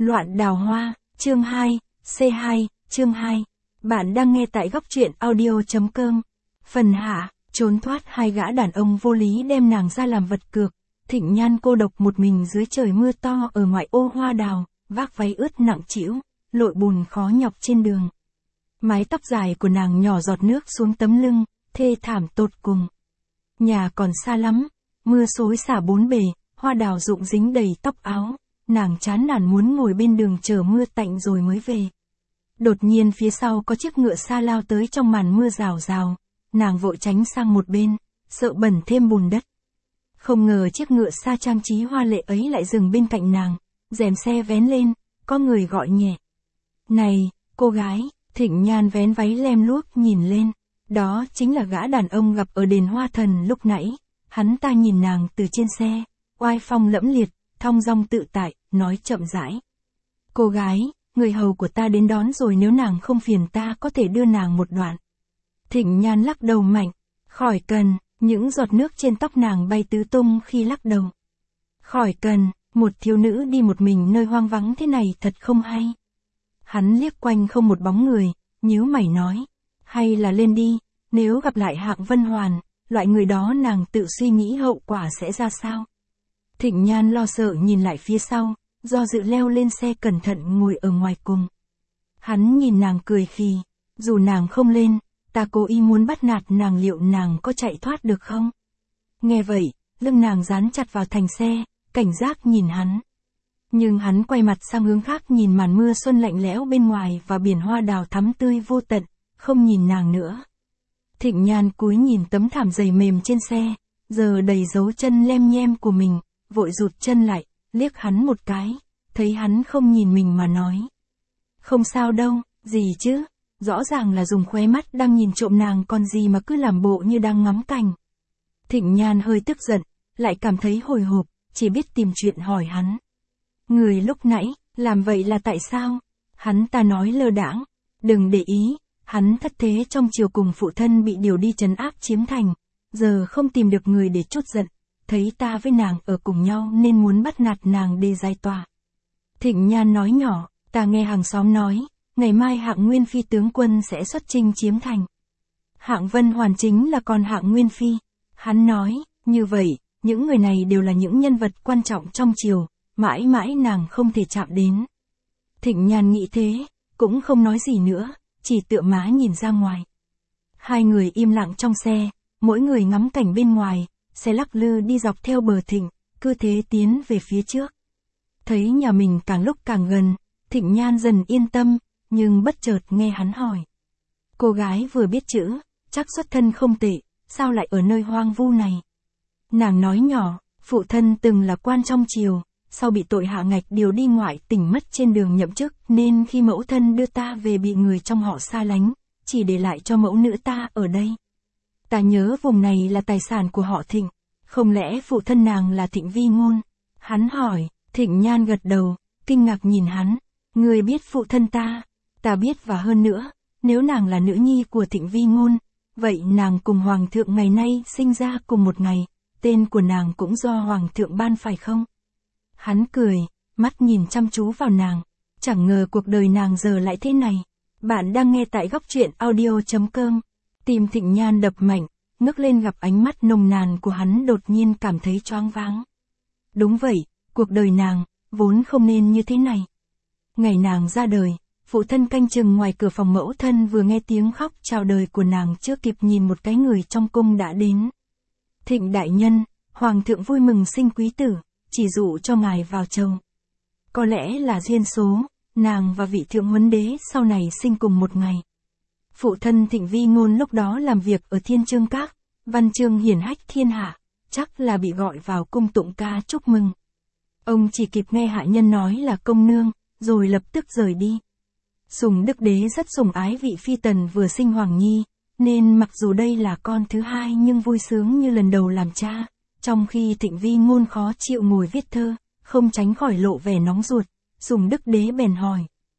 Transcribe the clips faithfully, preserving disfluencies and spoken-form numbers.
Loạn đào hoa, chương hai, C hai, chương hai. Bạn đang nghe tại góc truyện audio.com. Phần hạ, trốn thoát hai gã đàn ông vô lý đem nàng ra làm vật cược. Thịnh Nhan cô độc một mình dưới trời mưa to ở ngoại ô hoa đào, vác váy ướt nặng trĩu, lội bùn khó nhọc trên đường. Mái tóc dài của nàng nhỏ giọt nước xuống tấm lưng, thê thảm tột cùng. Nhà còn xa lắm, mưa xối xả bốn bề, hoa đào rụng dính đầy tóc áo. Nàng chán nản muốn ngồi bên đường chờ mưa tạnh rồi mới về. Đột nhiên phía sau có chiếc ngựa xa lao tới trong màn mưa rào rào. Nàng vội tránh sang một bên, sợ bẩn thêm bùn đất. Không ngờ chiếc ngựa xa trang trí hoa lệ ấy lại dừng bên cạnh nàng. Rèm xe vén lên, có người gọi nhẹ. Này, cô gái. Thịnh Nhan vén váy lem luốc nhìn lên. Đó chính là gã đàn ông gặp ở đền Hoa Thần lúc nãy. Hắn ta nhìn nàng từ trên xe, oai phong lẫm liệt, thong dong tự tại, nói chậm rãi. Cô gái, người hầu của ta đến đón rồi, nếu nàng không phiền ta có thể đưa nàng một đoạn. Thịnh Nhan lắc đầu mạnh. Khỏi cần. Những giọt nước trên tóc nàng bay tứ tung khi lắc đầu. Khỏi cần. Một thiếu nữ đi một mình nơi hoang vắng thế này thật không hay. Hắn liếc quanh không một bóng người, nhíu mày nói. Hay là lên đi, nếu gặp lại Hạng Vân Hoàn, loại người đó nàng tự suy nghĩ hậu quả sẽ ra sao. Thịnh Nhan lo sợ nhìn lại phía sau, do dự leo lên xe cẩn thận ngồi ở ngoài cùng. Hắn nhìn nàng cười khì, dù nàng không lên, ta cố ý muốn bắt nạt nàng, liệu nàng có chạy thoát được không? Nghe vậy, lưng nàng dán chặt vào thành xe, cảnh giác nhìn hắn. Nhưng hắn quay mặt sang hướng khác nhìn màn mưa xuân lạnh lẽo bên ngoài và biển hoa đào thắm tươi vô tận, không nhìn nàng nữa. Thịnh Nhan cúi nhìn tấm thảm dày mềm trên xe, giờ đầy dấu chân lem nhem của mình, vội rụt chân lại, liếc hắn một cái, thấy hắn không nhìn mình mà nói. Không sao đâu, gì chứ, rõ ràng là dùng khóe mắt đang nhìn trộm nàng còn gì mà cứ làm bộ như đang ngắm cảnh. Thịnh Nhan hơi tức giận, lại cảm thấy hồi hộp, chỉ biết tìm chuyện hỏi hắn. Người lúc nãy, làm vậy là tại sao? Hắn ta nói lơ đãng, đừng để ý, hắn thất thế trong chiều cùng phụ thân bị điều đi trấn áp chiếm thành, giờ không tìm được người để trút giận, thấy ta với nàng ở cùng nhau nên muốn bắt nạt nàng để giải tỏa. Thịnh Nhan nói nhỏ, ta nghe hàng xóm nói, ngày mai Hạng Nguyên Phi tướng quân sẽ xuất chinh chiếm thành. Hạng Vân Hoàn chính là con Hạng Nguyên Phi. Hắn nói, như vậy, những người này đều là những nhân vật quan trọng trong triều, mãi mãi nàng không thể chạm đến. Thịnh Nhan nghĩ thế, cũng không nói gì nữa, chỉ tựa má nhìn ra ngoài. Hai người im lặng trong xe, mỗi người ngắm cảnh bên ngoài, xe lắc lư đi dọc theo bờ Thịnh, cứ thế tiến về phía trước. Thấy nhà mình càng lúc càng gần, Thịnh Nhan dần yên tâm, nhưng bất chợt nghe hắn hỏi. Cô gái vừa biết chữ, chắc xuất thân không tệ, sao lại ở nơi hoang vu này? Nàng nói nhỏ, phụ thân từng là quan trong triều, sau bị tội hạ ngạch điều đi ngoại tỉnh mất trên đường nhậm chức, nên khi mẫu thân đưa ta về bị người trong họ xa lánh, chỉ để lại cho mẫu nữ ta ở đây. Ta nhớ vùng này là tài sản của họ Thịnh, không lẽ phụ thân nàng là Thịnh Vi Ngôn? Hắn hỏi. Thịnh Nhan gật đầu, kinh ngạc nhìn hắn. Người biết phụ thân ta? Ta biết, và hơn nữa, nếu nàng là nữ nhi của Thịnh Vi Ngôn, vậy nàng cùng Hoàng thượng ngày nay sinh ra cùng một ngày, tên của nàng cũng do Hoàng thượng ban phải không? Hắn cười, mắt nhìn chăm chú vào nàng, chẳng ngờ cuộc đời nàng giờ lại thế này. Bạn đang nghe tại góc truyện audio.com. Tim Thịnh Nhan đập mạnh, ngước lên gặp ánh mắt nồng nàn của hắn, đột nhiên cảm thấy choáng váng. Đúng vậy, cuộc đời nàng, vốn không nên như thế này. Ngày nàng ra đời, phụ thân canh chừng ngoài cửa phòng mẫu thân vừa nghe tiếng khóc chào đời của nàng, chưa kịp nhìn một cái người trong cung đã đến. Thịnh đại nhân, Hoàng thượng vui mừng sinh quý tử, chỉ dụ cho ngài vào chầu. Có lẽ là duyên số, nàng và vị thượng huấn đế sau này sinh cùng một ngày. Phụ thân Thịnh Vi Ngôn lúc đó làm việc ở Thiên Chương Các, văn chương hiển hách thiên hạ, chắc là bị gọi vào cung tụng ca chúc mừng. Ông chỉ kịp nghe hạ nhân nói là công nương, rồi lập tức rời đi. Sùng Đức Đế rất sủng ái vị phi tần vừa sinh Hoàng Nhi, nên mặc dù đây là con thứ hai nhưng vui sướng như lần đầu làm cha. Trong khi Thịnh Vi Ngôn khó chịu ngồi viết thơ, không tránh khỏi lộ vẻ nóng ruột, Sùng Đức Đế bèn hỏi.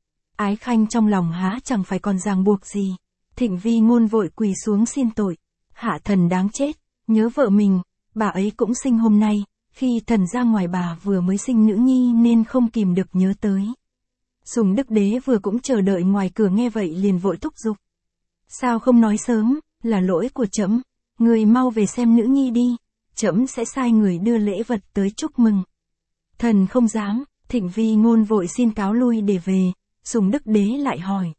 Ái khanh trong lòng há chẳng phải còn ràng buộc gì? Thịnh Vi Ngôn vội quỳ xuống xin tội. Hạ thần đáng chết, nhớ vợ mình, bà ấy cũng sinh hôm nay, khi thần ra ngoài bà vừa mới sinh nữ nhi nên không kìm được nhớ tới. Sùng Đức Đế vừa cũng chờ đợi ngoài cửa nghe vậy liền vội thúc giục. Sao không nói sớm, là lỗi của trẫm, người mau về xem nữ nhi đi, trẫm sẽ sai người đưa lễ vật tới chúc mừng. Thần không dám, Thịnh Vi Ngôn vội xin cáo lui để về, Sùng Đức Đế lại hỏi.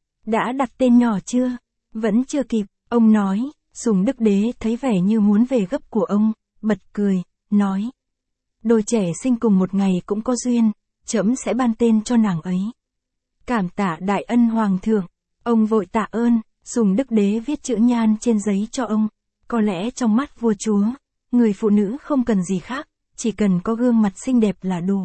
Đã đặt tên nhỏ chưa? Vẫn chưa kịp, ông nói. Sùng Đức Đế thấy vẻ như muốn về gấp của ông, bật cười, nói. Đôi trẻ sinh cùng một ngày cũng có duyên, trẫm sẽ ban tên cho nàng ấy. Cảm tạ đại ân hoàng thượng, ông vội tạ ơn. Sùng Đức Đế viết chữ nhan trên giấy cho ông. Có lẽ trong mắt vua chúa, người phụ nữ không cần gì khác, chỉ cần có gương mặt xinh đẹp là đủ.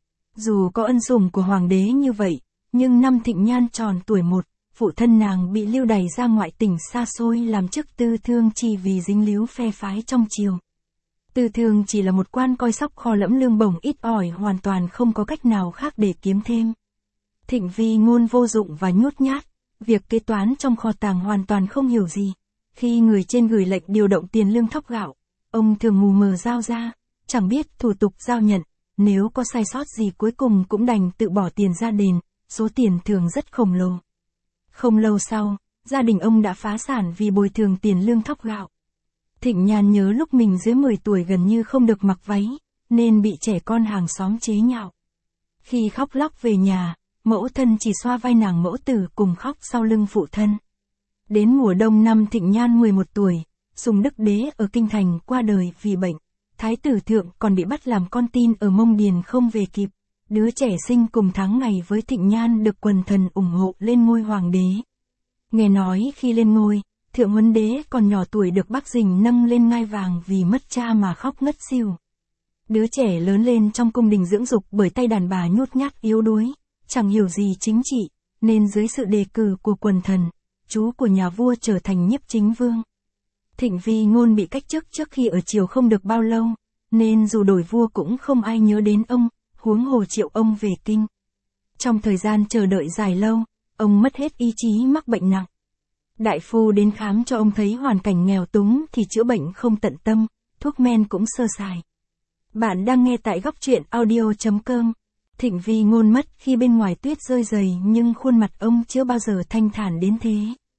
Dù có ân sủng của hoàng đế như vậy, nhưng năm Thịnh Nhan tròn tuổi một, phụ thân nàng bị lưu đày ra ngoại tỉnh xa xôi làm chức tư thương chỉ vì dính líu phe phái trong triều. Tư thương chỉ là một quan coi sóc kho lẫm lương bổng ít ỏi, hoàn toàn không có cách nào khác để kiếm thêm. Thịnh Vi Ngôn vô dụng và nhút nhát, việc kế toán trong kho tàng hoàn toàn không hiểu gì. Khi người trên gửi lệnh điều động tiền lương thóc gạo, ông thường mù mờ giao ra, chẳng biết thủ tục giao nhận, nếu có sai sót gì cuối cùng cũng đành tự bỏ tiền ra đền, số tiền thường rất khổng lồ. Không lâu sau, gia đình ông đã phá sản vì bồi thường tiền lương thóc gạo. Thịnh Nhan nhớ lúc mình dưới mười tuổi gần như không được mặc váy, nên bị trẻ con hàng xóm chế nhạo. Khi khóc lóc về nhà, mẫu thân chỉ xoa vai nàng mẫu tử cùng khóc sau lưng phụ thân. Đến mùa đông năm Thịnh Nhan mười một tuổi, Sùng Đức Đế ở Kinh Thành qua đời vì bệnh. Thái tử thượng còn bị bắt làm con tin ở Mông Điền không về kịp. Đứa trẻ sinh cùng tháng ngày với Thịnh Nhan được quần thần ủng hộ lên ngôi hoàng đế. Nghe nói khi lên ngôi, Thượng Huấn Đế còn nhỏ tuổi được Bắc Dình nâng lên ngai vàng vì mất cha mà khóc ngất xỉu. Đứa trẻ lớn lên trong cung đình dưỡng dục bởi tay đàn bà nhút nhát yếu đuối, chẳng hiểu gì chính trị, nên dưới sự đề cử của quần thần, chú của nhà vua trở thành nhiếp chính vương. Thịnh Vi Ngôn bị cách chức trước khi ở triều không được bao lâu, nên dù đổi vua cũng không ai nhớ đến ông, huống hồ triệu ông về kinh. Trong thời gian chờ đợi dài lâu, ông mất hết ý chí mắc bệnh nặng. Đại phu đến khám cho ông thấy hoàn cảnh nghèo túng thì chữa bệnh không tận tâm, thuốc men cũng sơ sài. Bạn đang nghe tại góc truyện audio chấm com. Thịnh Vi Ngôn mất khi bên ngoài tuyết rơi dày nhưng khuôn mặt ông chưa bao giờ thanh thản đến thế.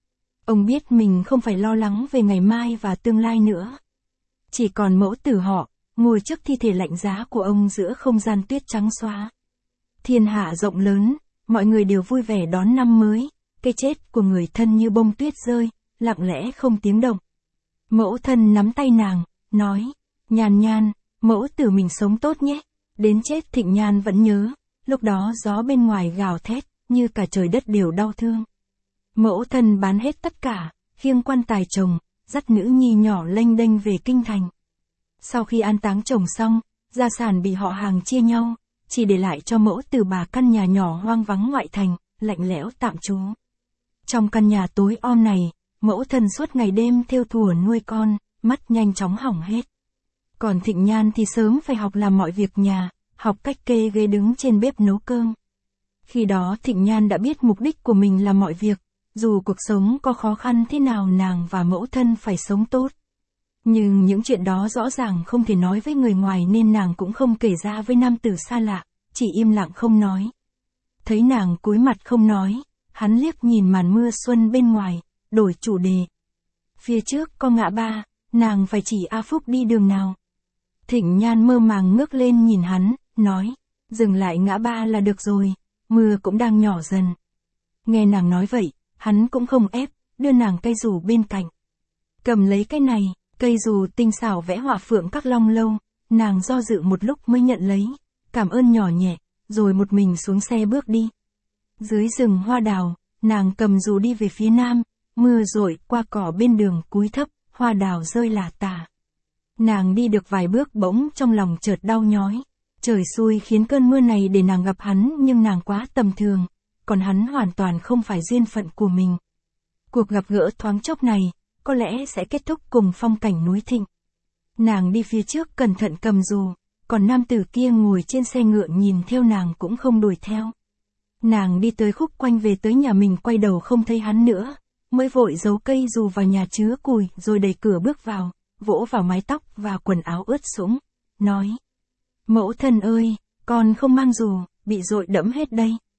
Ông biết mình không phải lo lắng về ngày mai và tương lai nữa. Chỉ còn mẫu tử họ, ngồi trước thi thể lạnh giá của ông giữa không gian tuyết trắng xóa. Thiên hạ rộng lớn, mọi người đều vui vẻ đón năm mới, cái chết của người thân như bông tuyết rơi, lặng lẽ không tiếng động. Mẫu thân nắm tay nàng, nói, Nhan Nhan, mẫu tử mình sống tốt nhé. Đến chết Thịnh Nhan vẫn nhớ, lúc đó gió bên ngoài gào thét, như cả trời đất đều đau thương. Mẫu thân bán hết tất cả, khiêng quan tài chồng, dắt nữ nhi nhỏ lênh đênh về kinh thành. Sau khi an táng chồng xong, gia sản bị họ hàng chia nhau, chỉ để lại cho mẫu tử bà căn nhà nhỏ hoang vắng ngoại thành, lạnh lẽo tạm trú. Trong căn nhà tối om này, mẫu thân suốt ngày đêm thêu thùa nuôi con, mắt nhanh chóng hỏng hết. Còn Thịnh Nhan thì sớm phải học làm mọi việc nhà, học cách kê ghế đứng trên bếp nấu cơm. Khi đó Thịnh Nhan đã biết mục đích của mình là mọi việc, dù cuộc sống có khó khăn thế nào nàng và mẫu thân phải sống tốt. Nhưng những chuyện đó rõ ràng không thể nói với người ngoài nên nàng cũng không kể ra với nam tử xa lạ, chỉ im lặng không nói. Thấy nàng cúi mặt không nói, hắn liếc nhìn màn mưa xuân bên ngoài, đổi chủ đề. Phía trước có ngã ba, nàng phải chỉ A Phúc đi đường nào. Thịnh Nhan mơ màng ngước lên nhìn hắn, nói, dừng lại ngã ba là được rồi, mưa cũng đang nhỏ dần. Nghe nàng nói vậy, hắn cũng không ép, đưa nàng cây dù bên cạnh. Cầm lấy cái này, cây dù tinh xảo vẽ họa phượng các long lâu, nàng do dự một lúc mới nhận lấy, cảm ơn nhỏ nhẹ, rồi một mình xuống xe bước đi. Dưới rừng hoa đào, nàng cầm dù đi về phía nam, mưa rội qua cỏ bên đường cúi thấp, hoa đào rơi lả tả. Nàng đi được vài bước bỗng trong lòng chợt đau nhói. Trời xui khiến cơn mưa này để nàng gặp hắn nhưng nàng quá tầm thường, còn hắn hoàn toàn không phải duyên phận của mình. Cuộc gặp gỡ thoáng chốc này, có lẽ sẽ kết thúc cùng phong cảnh núi Thịnh. Nàng đi phía trước cẩn thận cầm dù, còn nam tử kia ngồi trên xe ngựa nhìn theo nàng cũng không đuổi theo. Nàng đi tới khúc quanh về tới nhà mình quay đầu không thấy hắn nữa, mới vội giấu cây dù vào nhà chứa củi rồi đẩy cửa bước vào, vỗ vào mái tóc và quần áo ướt sũng, nói. Mẫu thân ơi, con không mang dù, bị dội đẫm hết đây.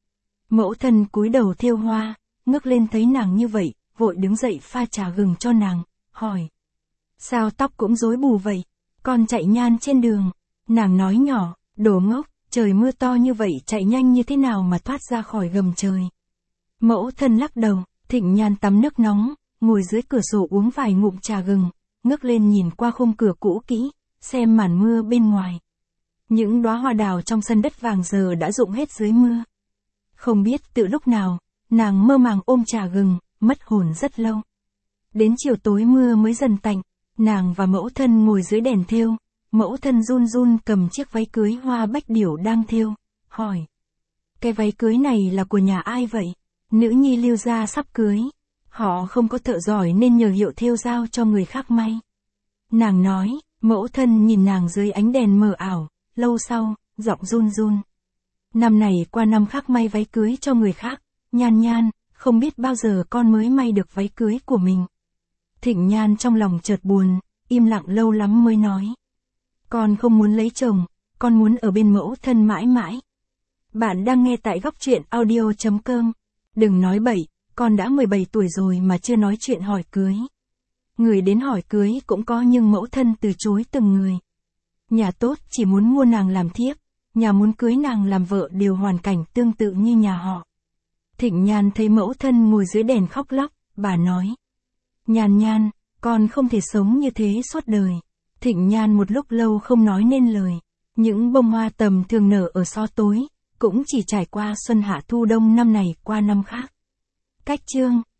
Mẫu thân cúi đầu thêu hoa, ngước lên thấy nàng như vậy, vội đứng dậy pha trà gừng cho nàng, hỏi. Sao tóc cũng rối bù vậy? Con chạy nhan trên đường. Nàng nói nhỏ, đồ ngốc, trời mưa to như vậy chạy nhanh như thế nào mà thoát ra khỏi gầm trời. Mẫu thân lắc đầu, Thịnh Nhan tắm nước nóng, ngồi dưới cửa sổ uống vài ngụm trà gừng, ngước lên nhìn qua khung cửa cũ kỹ, xem màn mưa bên ngoài. Những đóa hoa đào trong sân đất vàng giờ đã rụng hết dưới mưa. Không biết từ lúc nào, nàng mơ màng ôm trà gừng, mất hồn rất lâu. Đến chiều tối mưa mới dần tạnh, nàng và mẫu thân ngồi dưới đèn thêu, mẫu thân run run cầm chiếc váy cưới hoa bách điểu đang thêu, hỏi. Cái váy cưới này là của nhà ai vậy? Nữ nhi Lưu gia sắp cưới. Họ không có thợ giỏi nên nhờ hiệu thêu giao cho người khác may. Nàng nói, mẫu thân nhìn nàng dưới ánh đèn mờ ảo, lâu sau, giọng run run. Năm này qua năm khác may váy cưới cho người khác, Nhan Nhan, không biết bao giờ con mới may được váy cưới của mình. Thịnh Nhan trong lòng chợt buồn, im lặng lâu lắm mới nói. Con không muốn lấy chồng, con muốn ở bên mẫu thân mãi mãi. Bạn đang nghe tại góc truyện audio chấm com. Đừng nói bậy, con đã mười bảy tuổi rồi mà chưa nói chuyện hỏi cưới. Người đến hỏi cưới cũng có nhưng mẫu thân từ chối từng người. Nhà tốt chỉ muốn mua nàng làm thiếp, nhà muốn cưới nàng làm vợ đều hoàn cảnh tương tự như nhà họ. Thịnh Nhan thấy mẫu thân ngồi dưới đèn khóc lóc, bà nói. Nhan Nhan, con không thể sống như thế suốt đời. Thịnh Nhan một lúc lâu không nói nên lời. Những bông hoa tầm thường nở ở xó tối, cũng chỉ trải qua xuân hạ thu đông năm này qua năm khác. Cách chương